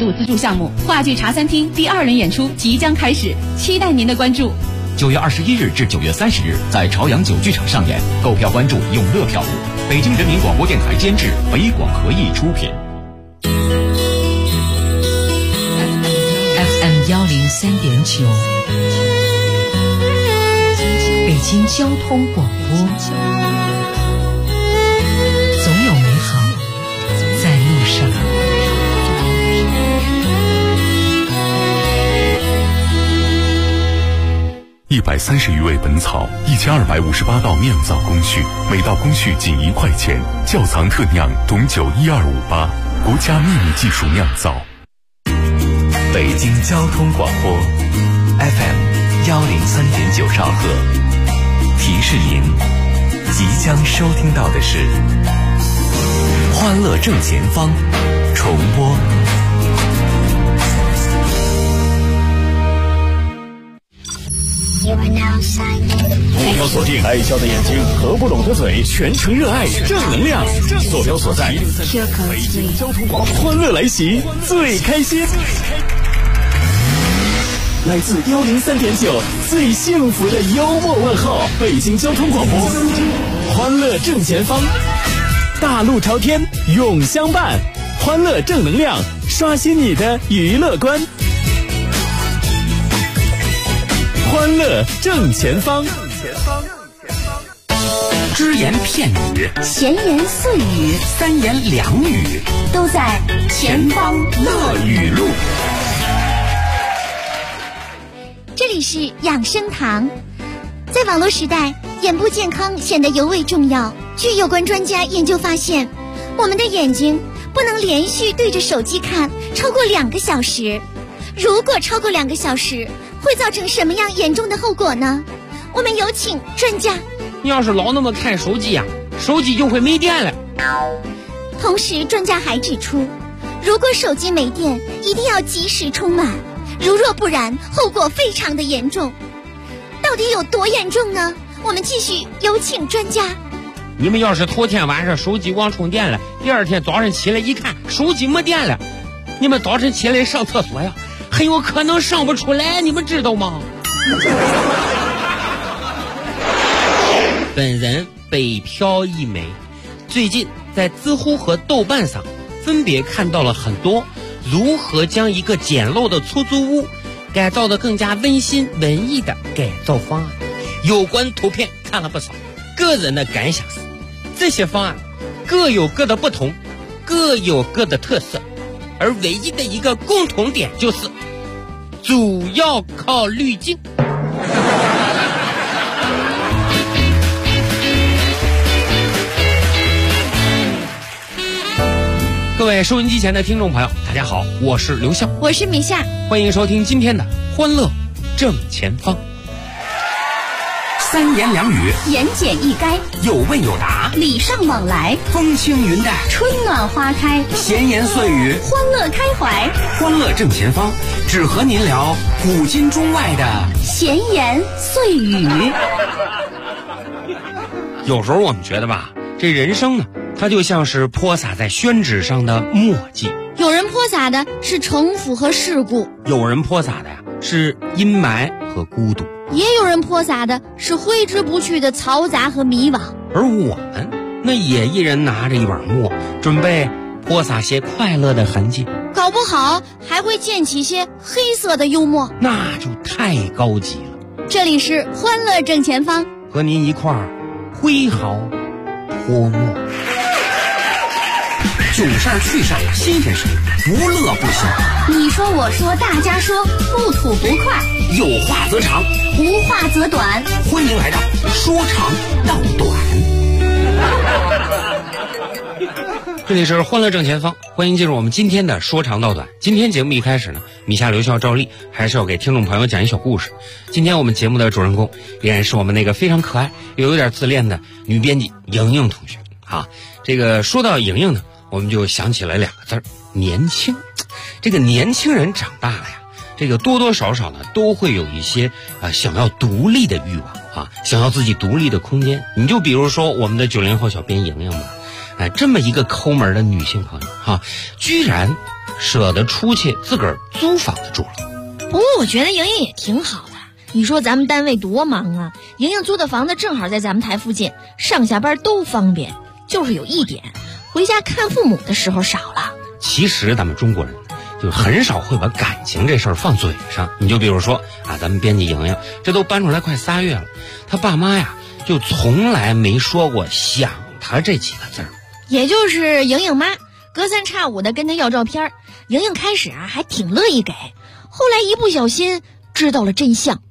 度资助项目话剧茶餐厅第2轮演出即将开始，期待您的关注。 9月21日至9月30日在朝阳9剧场上演，购票关注永乐票务。北京人民广播电台监制，北广合艺出品。 FM 103.9，北京交通广播，总有美好在路上。 130余味本草，1258道酿造工序，每道工序仅1块钱。窖藏特酿董酒12588，国家秘密技术酿造。 北京交通广播 FM 103.9兆赫，提示您即将收听到的是《欢乐正前方》重播。 目标锁定爱笑的眼睛和不拢的嘴，全程热爱正能量。坐标所在北京交通广播，欢乐来袭，最开心。来自103.9最幸福的幽默问候，北京交通广播，欢乐正前方，大路朝天永相伴，欢乐正能量，刷新你的娱乐观。欢乐正前方， 只言片语， 闲言碎语， 三言两语， 都在前方乐语录。这里是养生堂。在网络时代，眼部健康显得尤为重要。据有关专家研究发现，我们的眼睛不能连续对着手机看超过2个小时。如果超过2个小时，会造成什么样严重的后果呢？我们有请专家。 你要是老那么看手机呀，手机就会没电了。 同时，专家还指出，如果手机没电，一定要及时充满，如若不然，后果非常的严重。到底有多严重呢？我们继续有请专家。 你们要是头天晚上手机忘充电了，第2天早上起来一看手机没电了，你们早晨起来上厕所呀，很有可能上不出来，你们知道吗？本人北漂一枚，最近在知乎和豆瓣上分别看到了很多如何将一个简陋的出租屋改造得更加温馨文艺的改造方案。有关图片看了不少，个人的感想是，这些方案各有各的不同，各有各的特色，而唯一的一个共同点就是主要靠滤镜。各位收音机前的听众朋友，大家好，我是刘笑， 我是米夏， 欢迎收听今天的欢乐正前方。 三言两语， 言简意赅， 有问有答， 礼尚往来， 风轻云淡， 春暖花开， 闲言碎语， 欢乐开怀。 欢乐正前方，只和您聊古今中外的闲言碎语。 有时候我们觉得吧，这人生呢，它就像是泼洒在宣纸上的墨迹。 有人泼洒的是城府和世故， 有人泼洒的呀是阴霾和孤独， 也有人泼洒的是挥之不去的嘈杂和迷惘。 而我们那也一人拿着一碗墨，准备泼洒些快乐的痕迹， 搞不好还会溅起些黑色的幽默， 那就太高级了。 这里是欢乐正前方， 和您一块儿挥毫泼墨， 囧事儿趣事儿新鲜事儿，不乐不休。 你说我说大家说，不吐不快， 有话则长， 无话则短， 欢迎来到说长道短。 这里是欢乐正前方，欢迎进入我们今天的说长道短。今天节目一开始呢，米夏、刘笑、赵丽还是要给听众朋友讲一小故事。今天我们节目的主人公依然是我们那个非常可爱又有点自恋的女编辑莹莹同学啊。这个说到莹莹呢，我们就想起了2个字，年轻。这个年轻人长大了呀，这个多多少少呢都会有一些想要独立的欲望啊，想要自己独立的空间。你就比如说我们的90后小编莹莹吧，这么一个抠门的女性朋友居然舍得出去自个儿租房子住了。 不过我觉得莹莹也挺好的。你说咱们单位多忙啊，莹莹租的房子正好在咱们台附近，上下班都方便。就是有一点，回家看父母的时候少了。 其实咱们中国人就很少会把感情这事儿放嘴上。你就比如说啊，咱们编辑莹莹这都搬出来快3月了，她爸妈呀就从来没说过想她这几个字儿。 也就是莹莹妈隔三差五的跟她要照片，莹莹开始啊还挺乐意给，后来一不小心知道了真相。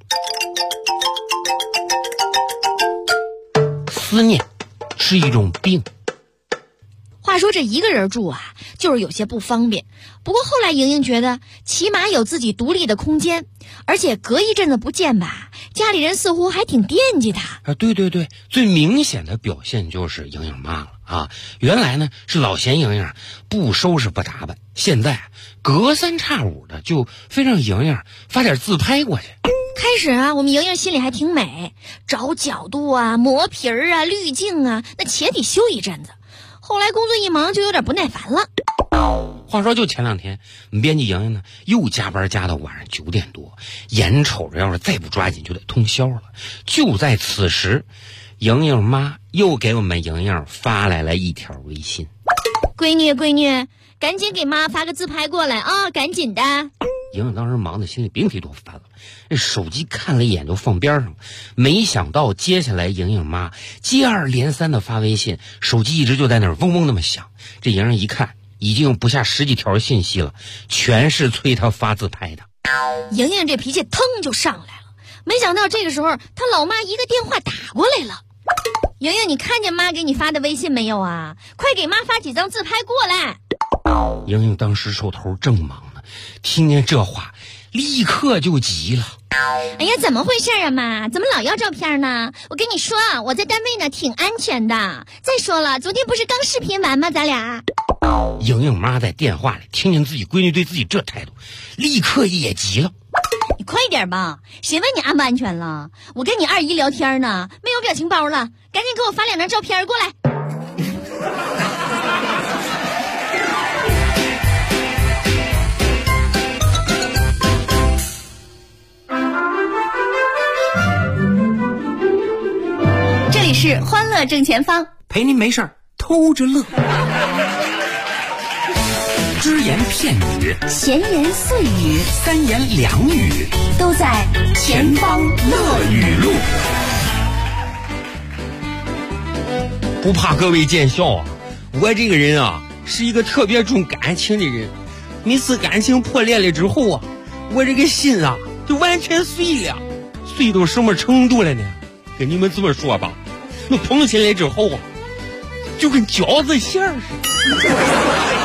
思念是一种病。 话说这一个人住啊，就是有些不方便。不过后来莹莹觉得，起码有自己独立的空间，而且隔一阵子不见吧，家里人似乎还挺惦记她。 啊，对对对，最明显的表现就是莹莹妈了啊。原来呢是老嫌莹莹不收拾不打扮，现在隔三差五的就非让莹莹发点自拍过去。 开始啊，我们莹莹心里还挺美，找角度啊、磨皮儿啊、滤镜啊，那且得修一阵子。后来工作一忙，就有点不耐烦了。 话说就前2天，我们编辑莹莹呢又加班加到晚上9点多，眼瞅着要是再不抓紧就得通宵了。就在此时，莹莹妈又给我们莹莹发来了一条微信： 闺女，赶紧给妈发个自拍过来啊，赶紧的。 莹莹当时忙得心里别提多烦了，这手机看了一眼就放边上。没想到接下来莹莹妈接二连三的发微信，手机一直就在那儿嗡嗡那么响。这莹莹一看，已经有不下10几条信息了，全是催她发自拍的。 莹莹这脾气腾就上来了，没想到这个时候她老妈一个电话打过来了。莹莹，你看见妈给你发的微信没有啊？快给妈发几张自拍过来。 莹莹当时手头正忙呢，听见这话立刻就急了。 哎呀，怎么回事啊妈？怎么老要照片呢？我跟你说啊，我在单位呢挺安全的。再说了，昨天不是刚视频完吗？咱俩。 莹莹妈在电话里听见自己闺女对自己这态度，立刻也急了。 你快点吧，谁问你安不安全了？我跟你二姨聊天呢，没有表情包了，赶紧给我发2张照片过来。这里是欢乐正前方， 陪您没事儿偷着乐。只言片语， 闲言碎语， 三言两语， 都在前方乐语录。 不怕各位见笑啊，我这个人啊是一个特别重感情的人。每次感情破裂了之后啊，我这个心啊就完全碎了。碎到什么程度了呢？跟你们这么说吧，那捧起来之后啊，就跟饺子馅儿似的。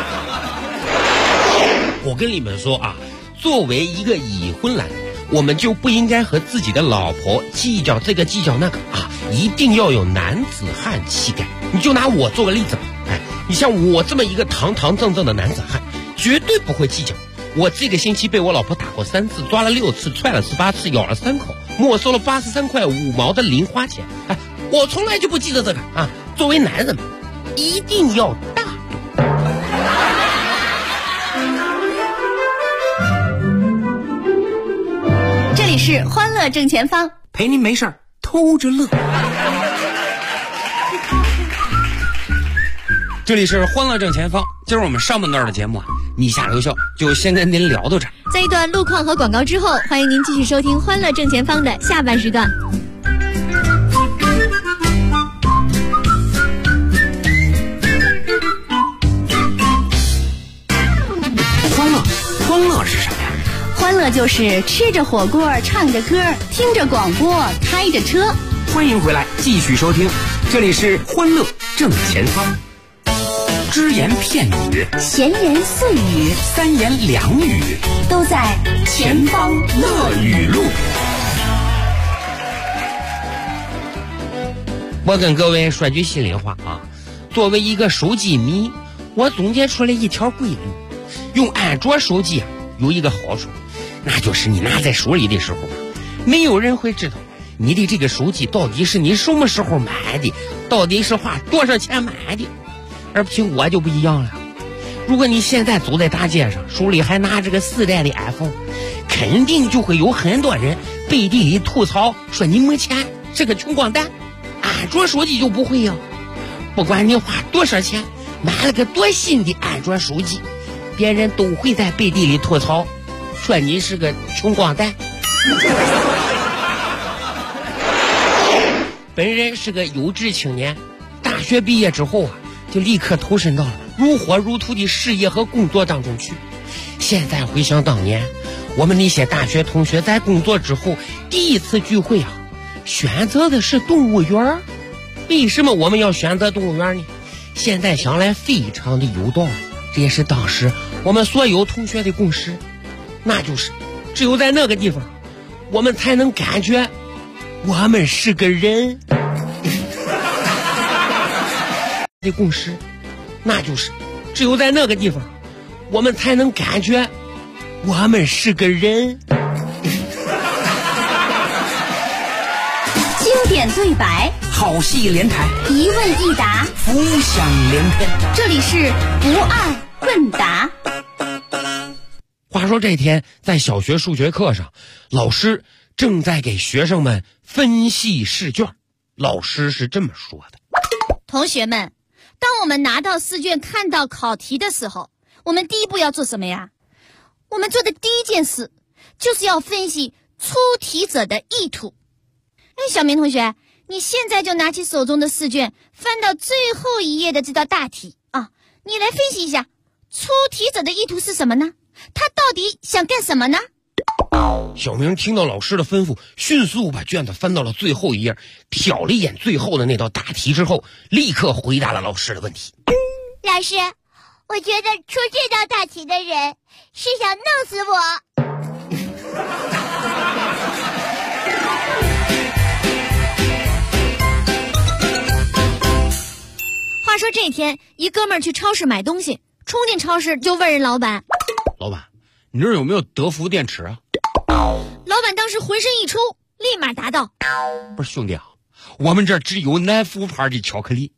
我跟你们说啊，作为一个已婚男，我们就不应该和自己的老婆计较这个计较那个啊，一定要有男子汉气概。你就拿我做个例子吧，你像我这么一个堂堂正正的男子汉，绝对不会计较。我这个星期被我老婆打过3次，抓了6次，踹了18次，咬了3口，没收了83块5毛的零花钱。我从来就不记得这个啊。作为男人，一定要大度。 这里是欢乐正前方， 陪您没事儿偷着乐。 这里是欢乐正前方，今儿我们上半段的节目啊，你下留校就先跟您聊到这儿。 在一段路况和广告之后，欢迎您继续收听欢乐正前方的下半时段。 欢乐是什么呀？ 欢乐就是吃着火锅，唱着歌，听着广播，开着车。 欢迎回来，继续收听，这里是欢乐正前方。只言片语， 闲言碎语， 三言两语， 都在前方乐语录。 我跟各位说句心里话啊，作为一个手机迷，我总结出来一条规律：用安卓手机啊，有一个好处，那就是你拿在手里的时候，没有人会知道你的这个手机到底是你什么时候买的，到底是花多少钱买的。而苹果就不一样了， 如果你现在走在大街上，手里还拿着个4代的 iPhone， 肯定就会有很多人背地里吐槽说你没钱，是个穷光蛋。安卓手机就不会呀，不管你花多少钱买了个多新的安卓手机，别人都会在背地里吐槽说你是个穷光蛋。本人是个优质青年，大学毕业之后啊，就立刻投身到了如火如荼的事业和工作当中去。现在回想当年，我们那些大学同学在工作之后第一次聚会啊，选择的是动物园。为什么我们要选择动物园呢？现在想来非常的有道理，这也是当时我们所有同学的共识，那就是只有在那个地方，我们才能感觉我们是个人。的共识，那就是只有在那个地方，我们才能感觉我们是个人。 经典对白， 好戏连台， 一问一答， 浮想联翩。 这里是不二问答。 话说这天在小学数学课上，老师正在给学生们分析试卷。老师是这么说的： 同学们，当我们拿到试卷看到考题的时候，我们第一步要做什么呀？我们做的第一件事就是要分析出题者的意图。小明同学，你现在就拿起手中的试卷，翻到最后一页的这道大题啊，你来分析一下出题者的意图是什么呢？他到底想干什么呢？ 小明听到老师的吩咐，迅速把卷子翻到了最后一页，瞟了一眼最后的那道大题之后，立刻回答了老师的问题。 老师，我觉得出这道大题的人是想弄死我。话说这天，一哥们儿去超市买东西，冲进超市就问人老板： 老板，你这儿有没有德芙电池啊？ 老板当时浑身一抽，立马答道： 不是兄弟啊，我们这儿只有南孚牌的巧克力。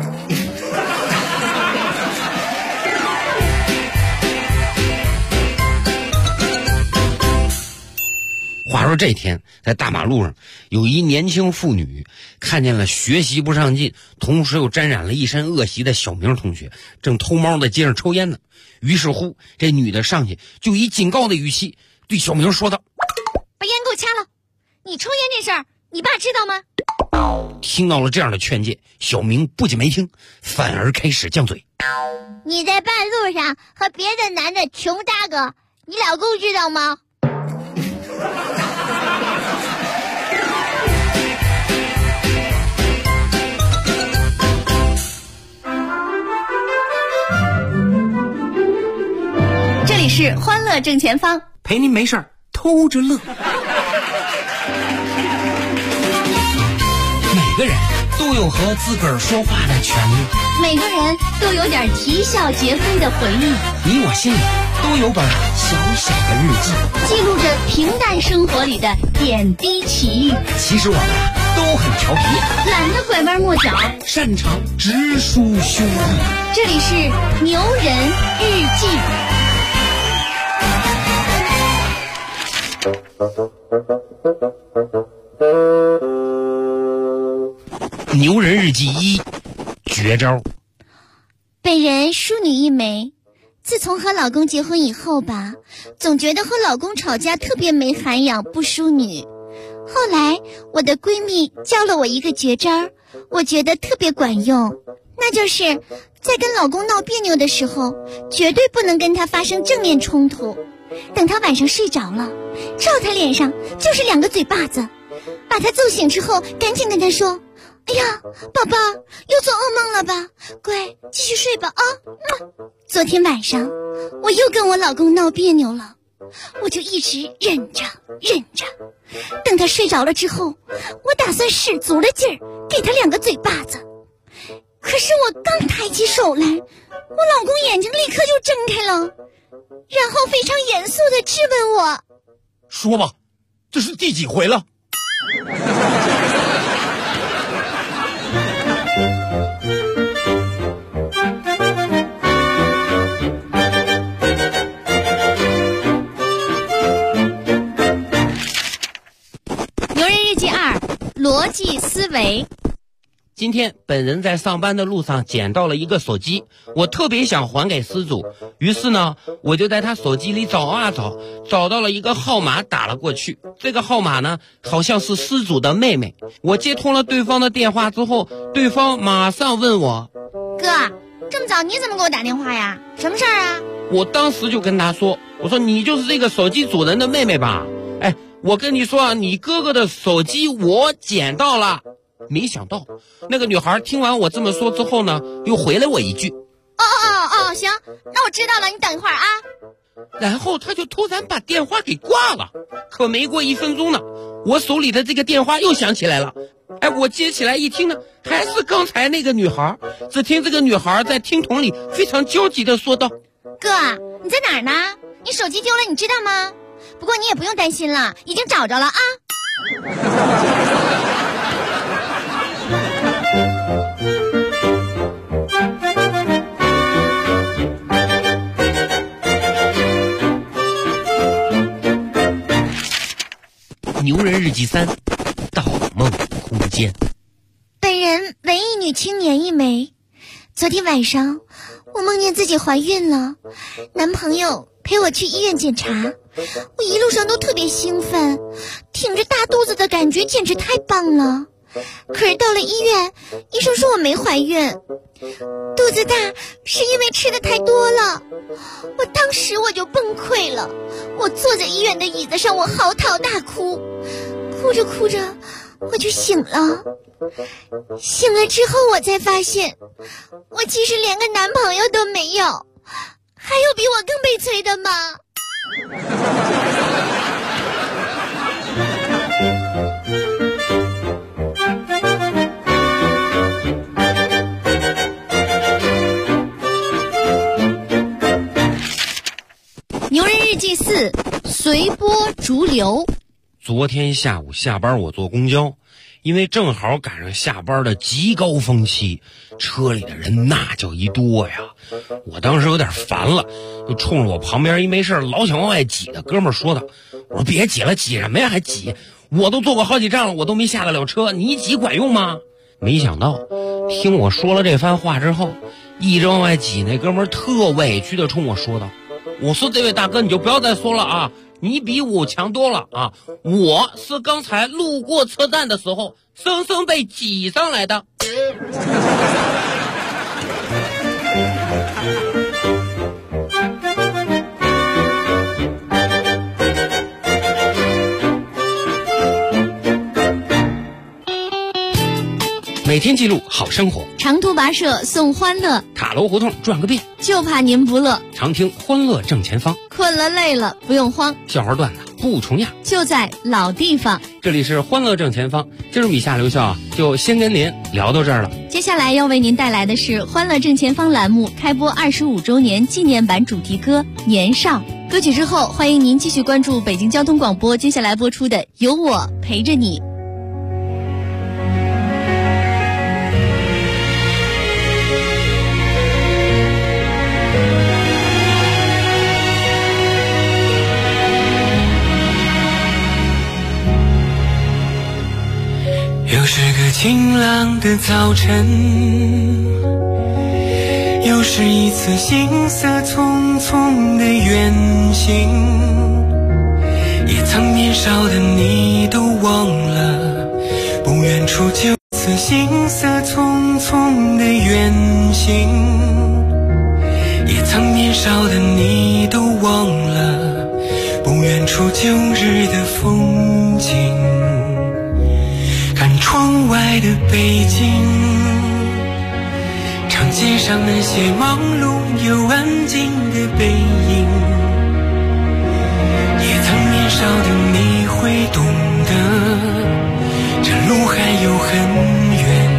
话说这天在大马路上，有一年轻妇女看见了学习不上进，同时又沾染了一身恶习的小明同学正偷猫在街上抽烟呢。于是乎这女的上去就以警告的语气对小明说道： 把烟给我掐了，你抽烟这事儿你爸知道吗？ 听到了这样的劝诫，小明不仅没听，反而开始犟嘴： 你在半路上和别的男的穷大个，你老公知道吗？这里是欢乐正前方， 陪您没事儿偷着乐。每个人都有和自个儿说话的权利， 每个人都有点啼笑皆非的回忆， 你我心里都有本小小的日记， 记录着平淡生活里的点滴奇遇。 其实我们都很调皮， 懒得拐弯抹角， 擅长直抒胸臆。 这里是牛人日记。 牛人日记1，绝招。 本人淑女一枚，自从和老公结婚以后吧，总觉得和老公吵架特别没涵养，不淑女。后来我的闺蜜教了我一个绝招，我觉得特别管用，那就是在跟老公闹别扭的时候，绝对不能跟他发生正面冲突，等他晚上睡着了，照他脸上就是2个嘴巴子，把他揍醒之后赶紧跟他说：哎呀，宝宝又做噩梦了吧，乖，继续睡吧啊。昨天晚上我又跟我老公闹别扭了，我就一直忍着，等他睡着了之后，我打算使足了劲儿给他2个嘴巴子。可是我刚抬起手来，我老公眼睛立刻就睁开了，然后非常严肃地质问我： 说吧，这是第几回了？ 逻辑思维。 今天本人在上班的路上捡到了一个手机，我特别想还给失主，于是呢，我就在他手机里找啊找，找到了一个号码打了过去。这个号码呢，好像是失主的妹妹。我接通了对方的电话之后，对方马上问我： 哥，这么早你怎么给我打电话呀？什么事儿啊？ 我当时就跟他说，我说你就是这个手机主人的妹妹吧？哎，我跟你说啊，你哥哥的手机我捡到了。没想到那个女孩听完我这么说之后呢，又回了我一句： 行，那我知道了，你等一会儿啊。 然后他就突然把电话给挂了。可没过1分钟呢，我手里的这个电话又响起来了。哎，我接起来一听呢，还是刚才那个女孩。只听这个女孩在听筒里非常焦急地说道： 哥，你在哪儿呢？你手机丢了，你知道吗？不过你也不用担心了，已经找着了啊。 牛人日记3，盗梦空间。 本人文艺女青年一枚。昨天晚上我梦见自己怀孕了，男朋友陪我去医院检查，我一路上都特别兴奋，挺着大肚子的感觉简直太棒了。可是到了医院，医生说我没怀孕，肚子大是因为吃的太多了。我当时我就崩溃了，我坐在医院的椅子上，我嚎啕大哭，哭着哭着我就醒了。醒了之后我才发现，我其实连个男朋友都没有。还有比我更悲催的吗？牛人日记4，随波逐流。 昨天下午下班我坐公交，因为正好赶上下班的极高峰期，车里的人那叫一多呀。我当时有点烦了，就冲着我旁边一没事老想往外挤的哥们儿说道：我说别挤了，挤什么呀还挤？我都坐过好几站了，我都没下得了车，你挤管用吗？没想到听我说了这番话之后，一直往外挤那哥们儿特委屈的冲我说道：我说这位大哥你就不要再说了啊，你比我强多了啊！我是刚才路过车站的时候，生生被挤上来的。每天记录好生活， 长途跋涉送欢乐， 塔楼胡同转个遍， 就怕您不乐。 常听欢乐正前方， 困了累了不用慌， 笑话段子不重样， 就在老地方。 这里是欢乐正前方，今儿米夏留校啊，就先跟您聊到这儿了。 接下来要为您带来的是欢乐正前方栏目开播25周年纪念版主题歌《年少》。歌曲之后，欢迎您继续关注北京交通广播接下来播出的《有我陪着你》。 又是个晴朗的早晨，又是一次行色匆匆的远行，也曾年少的你都忘了，不远处就此行色匆匆的远行，也曾年少的你都忘了，不远处旧日的风景。看窗外的北京，长街上那些忙碌又安静的背影，也曾年少的你会懂得，这路还有很远，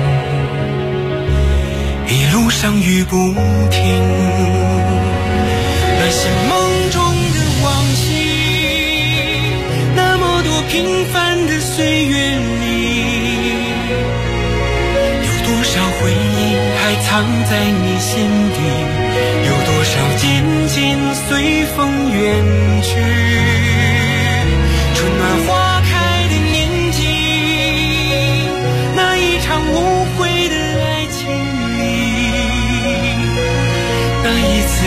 一路上雨不停。那些梦中的往昔，那么多平凡的岁月里，多少回忆还藏在你心底，有多少渐渐随风远去。春暖花开的年纪，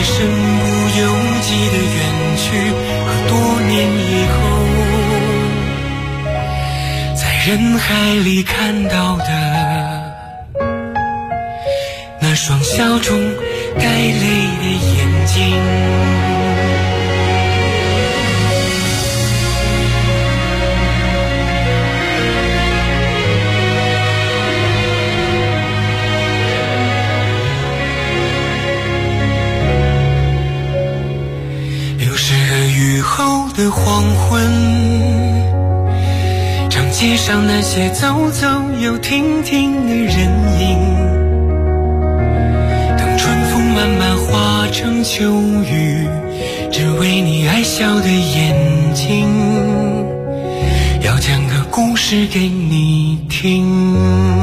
身不由己的远去，和多年以后在人海里看到的那双笑中带泪的眼睛。雨后的黄昏，长街上那些走走又停停的人影，等春风慢慢化成秋雨，只为你爱笑的眼睛，要讲个故事给你听。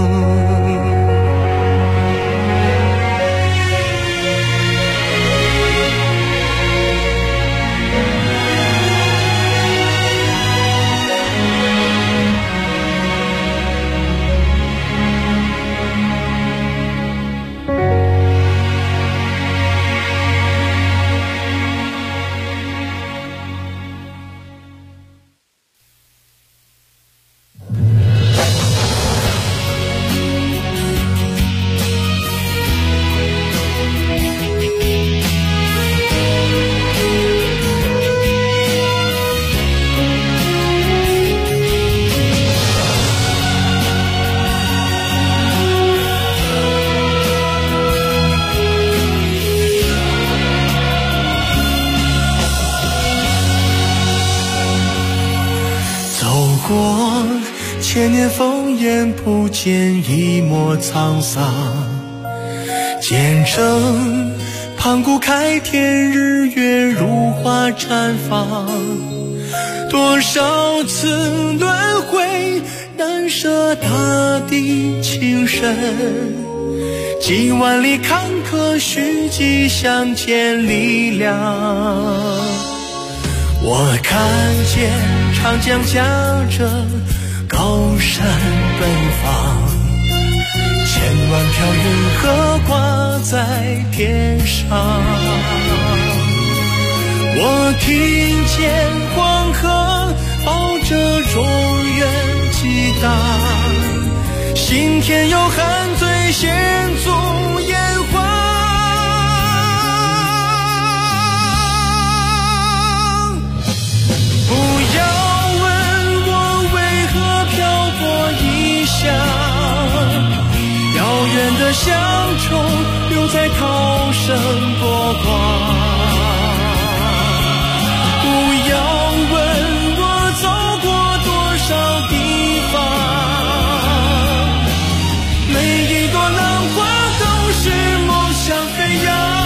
千年烽烟不见一抹沧桑，见证盘古开天，日月如花绽放。多少次轮回，难舍大地情深，几万里坎坷，虚迹相见力量。我看见长江驾着高山奔放，千万条银河挂在天上。我听见黄河抱着中原激荡，心田有汉醉献足炎黄。不要问我为何漂泊异乡，遥远的乡愁留在涛声波光。不要问我走过多少地方，每一朵浪花都是梦想飞扬。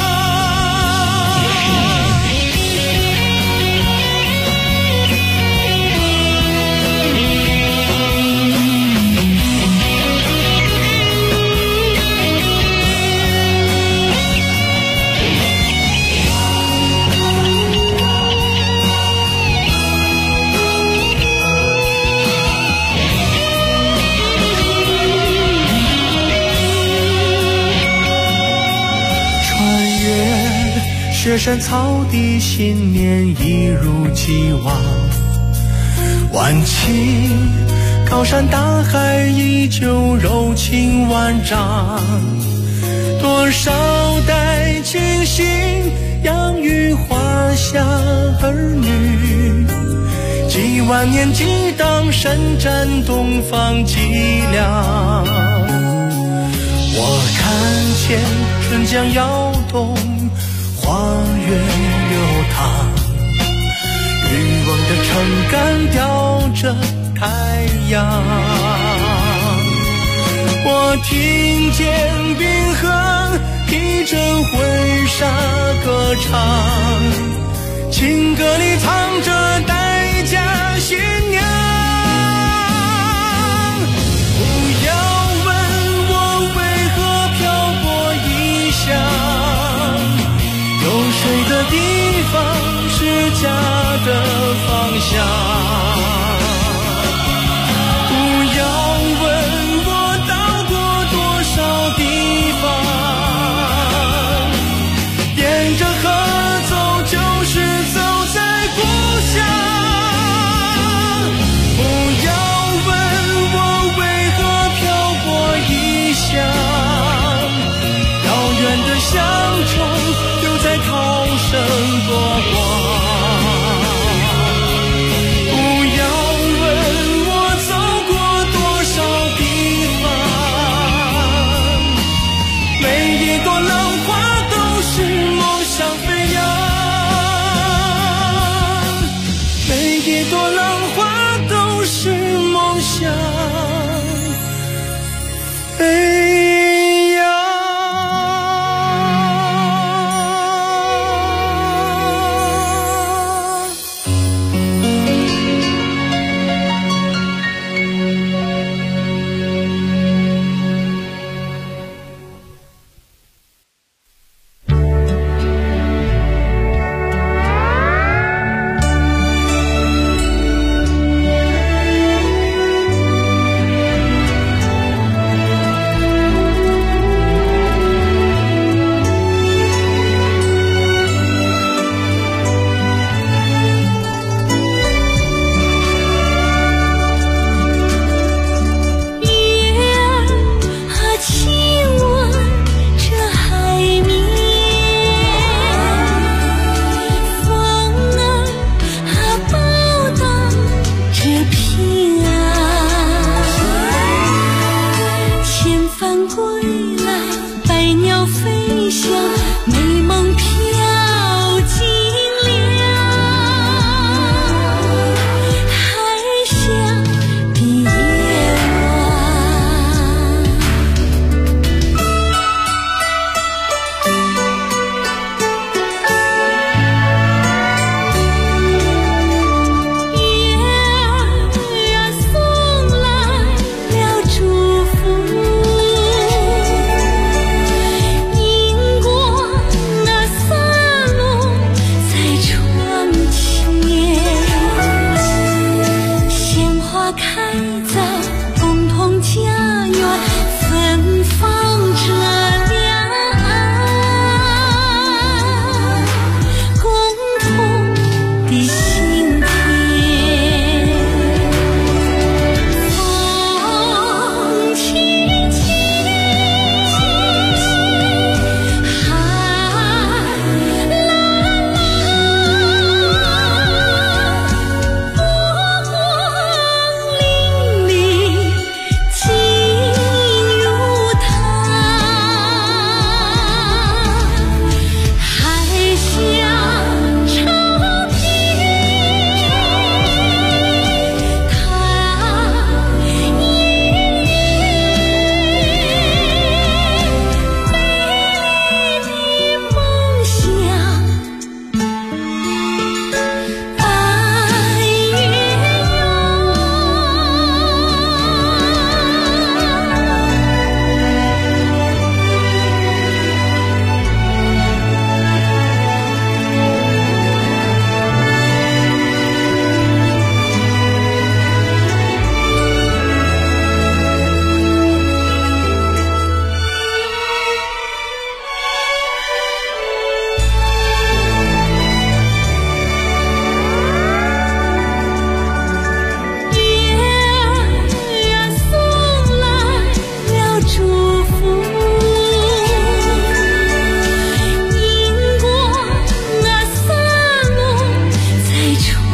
雪山草地，信念一如既往。万顷高山大海，依旧柔情万丈。多少代清醒，养育华夏儿女。几万年激荡，伸展东方脊梁。我看见春江摇动，花月流淌，渔翁的撑杆吊着太阳。我听见冰河披着婚纱歌唱，情歌里藏着待嫁新娘。不要问我为何漂泊异乡，有水的地方是家的方向。不要问我到过多少地方，眼多老